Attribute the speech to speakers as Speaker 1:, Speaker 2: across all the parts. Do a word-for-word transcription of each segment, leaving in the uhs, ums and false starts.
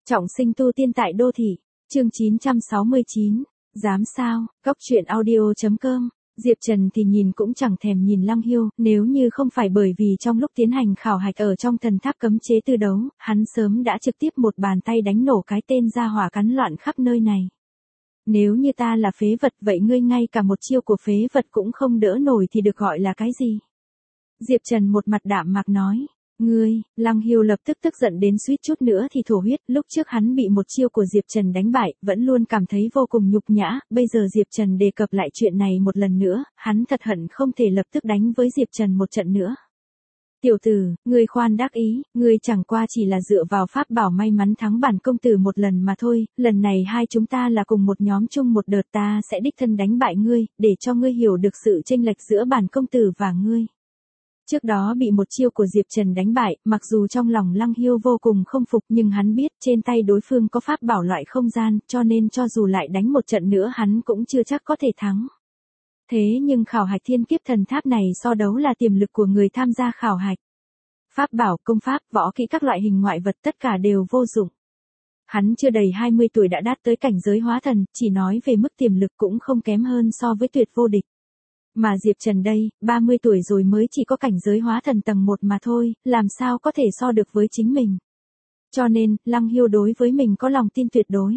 Speaker 1: Trọng sinh tu tiên tại đô thị, chương chín trăm sáu mươi chín, dám sao, Cóc truyện audio chấm com. Diệp Trần thì nhìn cũng chẳng thèm nhìn Lăng Hiêu, nếu như không phải bởi vì trong lúc tiến hành khảo hạch ở trong thần tháp cấm chế tư đấu, hắn sớm đã trực tiếp một bàn tay đánh nổ cái tên gia hỏa cắn loạn khắp nơi này. Nếu như ta là phế vật vậy ngươi ngay cả một chiêu của phế vật cũng không đỡ nổi thì được gọi là cái gì? Diệp Trần một mặt đạm mạc nói. Ngươi, Lăng Hiêu lập tức tức giận đến suýt chút nữa thì thổ huyết, lúc trước hắn bị một chiêu của Diệp Trần đánh bại, vẫn luôn cảm thấy vô cùng nhục nhã, bây giờ Diệp Trần đề cập lại chuyện này một lần nữa, hắn thật hận không thể lập tức đánh với Diệp Trần một trận nữa. Tiểu tử, ngươi khoan đắc ý, ngươi chẳng qua chỉ là dựa vào pháp bảo may mắn thắng bản công tử một lần mà thôi, lần này hai chúng ta là cùng một nhóm chung một đợt, ta sẽ đích thân đánh bại ngươi, để cho ngươi hiểu được sự chênh lệch giữa bản công tử và ngươi. Trước đó bị một chiêu của Diệp Trần đánh bại, mặc dù trong lòng Lăng Hiêu vô cùng không phục nhưng hắn biết trên tay đối phương có pháp bảo loại không gian, cho nên cho dù lại đánh một trận nữa hắn cũng chưa chắc có thể thắng. Thế nhưng khảo hạch thiên kiếp thần tháp này so đấu là tiềm lực của người tham gia khảo hạch. Pháp bảo, công pháp, võ kỹ các loại hình ngoại vật tất cả đều vô dụng. Hắn chưa đầy hai mươi tuổi đã đạt tới cảnh giới hóa thần, chỉ nói về mức tiềm lực cũng không kém hơn so với tuyệt vô địch. Mà Diệp Trần đây, ba mươi tuổi rồi mới chỉ có cảnh giới hóa thần tầng một mà thôi, làm sao có thể so được với chính mình. Cho nên, Lăng Hiêu đối với mình có lòng tin tuyệt đối.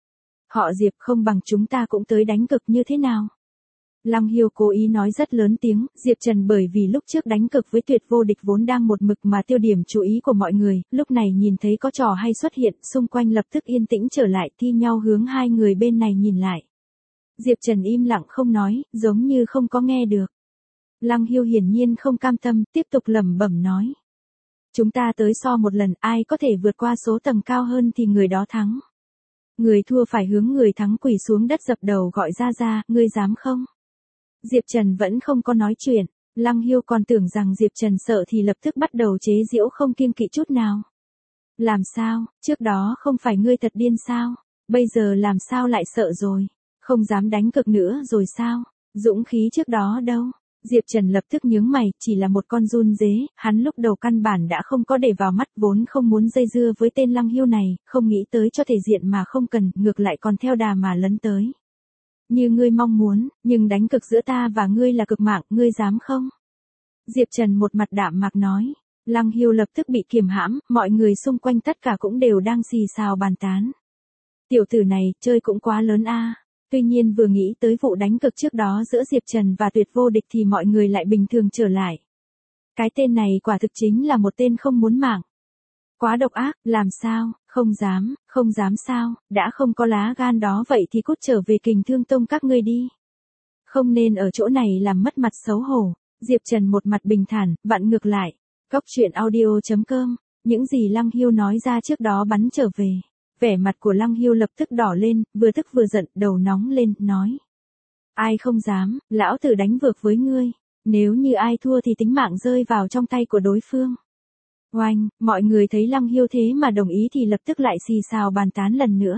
Speaker 1: Họ Diệp không bằng chúng ta cũng tới đánh cực như thế nào. Lăng Hiêu cố ý nói rất lớn tiếng, Diệp Trần bởi vì lúc trước đánh cực với tuyệt vô địch vốn đang một mực mà tiêu điểm chú ý của mọi người, lúc này nhìn thấy có trò hay xuất hiện, xung quanh lập tức yên tĩnh trở lại, thi nhau hướng hai người bên này nhìn lại. Diệp Trần im lặng không nói, giống như không có nghe được. Lăng Hiêu hiển nhiên không cam tâm, tiếp tục lẩm bẩm nói. Chúng ta tới so một lần, ai có thể vượt qua số tầng cao hơn thì người đó thắng. Người thua phải hướng người thắng quỳ xuống đất dập đầu gọi ra ra, ngươi dám không? Diệp Trần vẫn không có nói chuyện, Lăng Hiêu còn tưởng rằng Diệp Trần sợ thì lập tức bắt đầu chế giễu không kiêng kỵ chút nào. Làm sao, trước đó không phải ngươi thật điên sao, bây giờ làm sao lại sợ rồi? Không dám đánh cực nữa rồi sao? Dũng khí trước đó đâu? Diệp Trần lập tức nhướng mày, chỉ là một con run dế, hắn lúc đầu căn bản đã không có để vào mắt, vốn không muốn dây dưa với tên Lăng Hiêu này, không nghĩ tới cho thể diện mà không cần, ngược lại còn theo đà mà lấn tới. Như ngươi mong muốn, nhưng đánh cực giữa ta và ngươi là cực mạng, ngươi dám không? Diệp Trần một mặt đạm mạc nói. Lăng Hiêu lập tức bị kiềm hãm, mọi người xung quanh tất cả cũng đều đang xì xào bàn tán. Tiểu tử này, chơi cũng quá lớn a. Tuy nhiên vừa nghĩ tới vụ đánh cực trước đó giữa Diệp Trần và tuyệt vô địch thì mọi người lại bình thường trở lại. Cái tên này quả thực chính là một tên không muốn mạng. Quá độc ác, làm sao, không dám, không dám sao, đã không có lá gan đó vậy thì cút trở về Kình Thương Tông các ngươi đi. Không nên ở chỗ này làm mất mặt xấu hổ. Diệp Trần một mặt bình thản, vặn ngược lại. Cóc truyện audio chấm com, những gì Lăng Hiêu nói ra trước đó bắn trở về. Vẻ mặt của Lăng Hiêu lập tức đỏ lên, vừa tức vừa giận, đầu nóng lên, nói. Ai không dám, lão tử đánh vượt với ngươi, nếu như ai thua thì tính mạng rơi vào trong tay của đối phương. Oanh, mọi người thấy Lăng Hiêu thế mà đồng ý thì lập tức lại xì xào bàn tán lần nữa.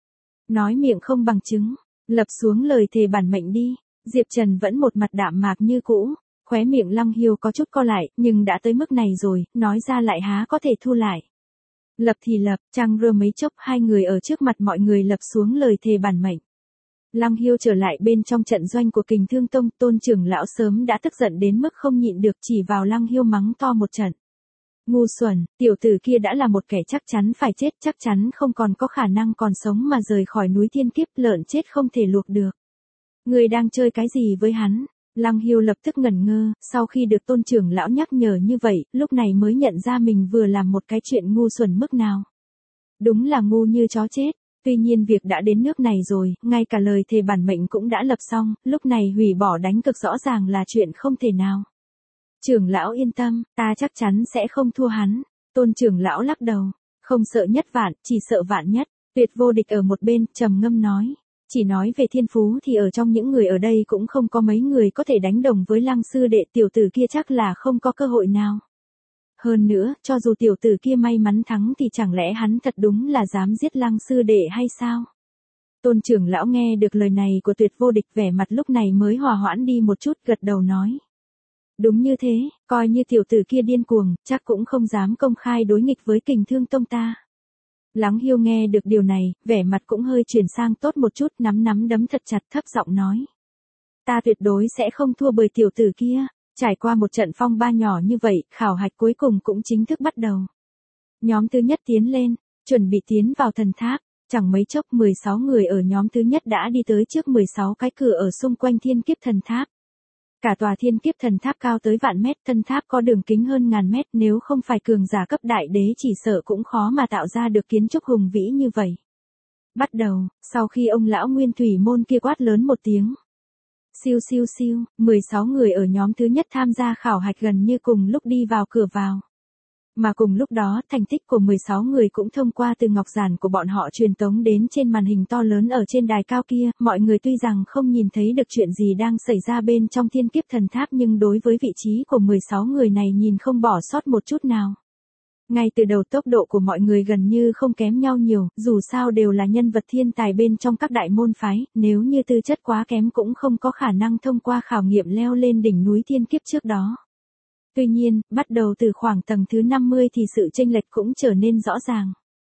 Speaker 1: Nói miệng không bằng chứng, lập xuống lời thề bản mệnh đi. Diệp Trần vẫn một mặt đạm mạc như cũ, khóe miệng Lăng Hiêu có chút co lại, nhưng đã tới mức này rồi, nói ra lại há có thể thu lại. Lập thì lập, chăng rơ mấy chốc hai người ở trước mặt mọi người lập xuống lời thề bản mệnh. Lăng Hiêu trở lại bên trong trận doanh của Kình Thương Tông, Tôn trưởng lão sớm đã tức giận đến mức không nhịn được chỉ vào Lăng Hiêu mắng to một trận. Ngu xuẩn, tiểu tử kia đã là một kẻ chắc chắn phải chết, chắc chắn không còn có khả năng còn sống mà rời khỏi núi thiên kiếp, lợn chết không thể luộc được. Người đang chơi cái gì với hắn? Lăng Hiêu lập tức ngẩn ngơ, sau khi được Tôn trưởng lão nhắc nhở như vậy, lúc này mới nhận ra mình vừa làm một cái chuyện ngu xuẩn mức nào. Đúng là ngu như chó chết, tuy nhiên việc đã đến nước này rồi, ngay cả lời thề bản mệnh cũng đã lập xong, lúc này hủy bỏ đánh cực rõ ràng là chuyện không thể nào. Trưởng lão yên tâm, ta chắc chắn sẽ không thua hắn. Tôn trưởng lão lắc đầu, không sợ nhất vạn, chỉ sợ vạn nhất. Tuyệt vô địch ở một bên, trầm ngâm nói. Chỉ nói về thiên phú thì ở trong những người ở đây cũng không có mấy người có thể đánh đồng với Lăng sư đệ, tiểu tử kia chắc là không có cơ hội nào. Hơn nữa, cho dù tiểu tử kia may mắn thắng thì chẳng lẽ hắn thật đúng là dám giết Lăng sư đệ hay sao? Tôn trưởng lão nghe được lời này của tuyệt vô địch, vẻ mặt lúc này mới hòa hoãn đi một chút, gật đầu nói. Đúng như thế, coi như tiểu tử kia điên cuồng, chắc cũng không dám công khai đối nghịch với Kình Thương Tông ta. Lắng Hiêu nghe được điều này, vẻ mặt cũng hơi chuyển sang tốt một chút, nắm nắm đấm thật chặt, thấp giọng nói. Ta tuyệt đối sẽ không thua bởi tiểu tử kia. Trải qua một trận phong ba nhỏ như vậy, khảo hạch cuối cùng cũng chính thức bắt đầu. Nhóm thứ nhất tiến lên, chuẩn bị tiến vào thần tháp. Chẳng mấy chốc mười sáu người ở nhóm thứ nhất đã đi tới trước mười sáu cái cửa ở xung quanh thiên kiếp thần tháp. Cả tòa thiên kiếp thần tháp cao tới vạn mét, thân tháp có đường kính hơn ngàn mét, nếu không phải cường giả cấp đại đế chỉ sợ cũng khó mà tạo ra được kiến trúc hùng vĩ như vậy. Bắt đầu, sau khi ông lão nguyên thủy môn kia quát lớn một tiếng. Siêu siêu siêu, mười sáu người ở nhóm thứ nhất tham gia khảo hạch gần như cùng lúc đi vào cửa vào. Mà cùng lúc đó, thành tích của mười sáu người cũng thông qua từ ngọc giản của bọn họ truyền tống đến trên màn hình to lớn ở trên đài cao kia. Mọi người tuy rằng không nhìn thấy được chuyện gì đang xảy ra bên trong thiên kiếp thần tháp, nhưng đối với vị trí của mười sáu người này nhìn không bỏ sót một chút nào. Ngay từ đầu tốc độ của mọi người gần như không kém nhau nhiều, dù sao đều là nhân vật thiên tài bên trong các đại môn phái, nếu như tư chất quá kém cũng không có khả năng thông qua khảo nghiệm leo lên đỉnh núi thiên kiếp trước đó. Tuy nhiên, bắt đầu từ khoảng tầng thứ năm mươi thì sự chênh lệch cũng trở nên rõ ràng.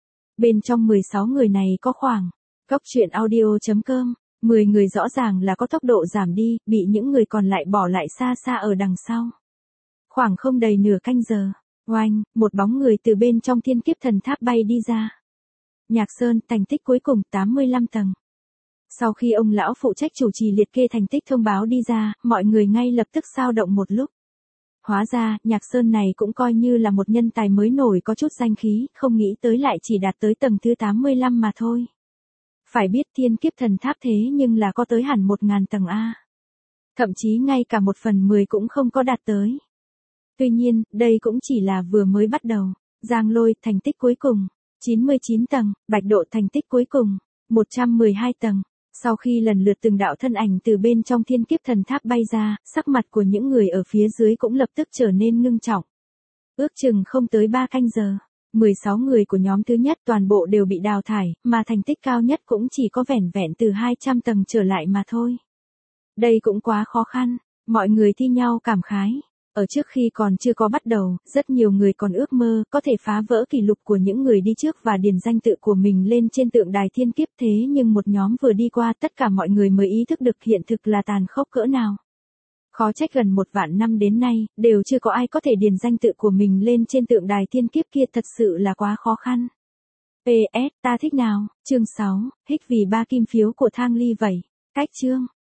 Speaker 1: Bên trong mười sáu người này có khoảng, Cốc truyện audio chấm com, mười người rõ ràng là có tốc độ giảm đi, bị những người còn lại bỏ lại xa xa ở đằng sau. Khoảng không đầy nửa canh giờ, oanh, một bóng người từ bên trong thiên kiếp thần tháp bay đi ra. Nhạc Sơn, thành tích cuối cùng tám mươi lăm tầng. Sau khi ông lão phụ trách chủ trì liệt kê thành tích thông báo đi ra, mọi người ngay lập tức xao động một lúc. Hóa ra, Nhạc Sơn này cũng coi như là một nhân tài mới nổi có chút danh khí, không nghĩ tới lại chỉ đạt tới tầng thứ tám mươi lăm mà thôi. Phải biết thiên kiếp thần tháp thế nhưng là có tới hẳn một ngàn tầng A. Thậm chí ngay cả một phần mười cũng không có đạt tới. Tuy nhiên, đây cũng chỉ là vừa mới bắt đầu. Giang Lôi, thành tích cuối cùng, chín mươi chín tầng, Bạch Độ thành tích cuối cùng, một trăm mười hai tầng. Sau khi lần lượt từng đạo thân ảnh từ bên trong thiên kiếp thần tháp bay ra, sắc mặt của những người ở phía dưới cũng lập tức trở nên ngưng trọng. Ước chừng không tới ba canh giờ, mười sáu người của nhóm thứ nhất toàn bộ đều bị đào thải, mà thành tích cao nhất cũng chỉ có vẻn vẹn từ hai trăm tầng trở lại mà thôi. Đây cũng quá khó khăn, mọi người thi nhau cảm khái. Ở trước khi còn chưa có bắt đầu, rất nhiều người còn ước mơ có thể phá vỡ kỷ lục của những người đi trước và điền danh tự của mình lên trên tượng đài thiên kiếp, thế nhưng một nhóm vừa đi qua tất cả mọi người mới ý thức được hiện thực là tàn khốc cỡ nào. Khó trách gần một vạn năm đến nay, đều chưa có ai có thể điền danh tự của mình lên trên tượng đài thiên kiếp kia, thật sự là quá khó khăn. pê ét, ta thích nào, chương sáu, hích vì ba kim phiếu của Thang Ly vậy. Cách chương.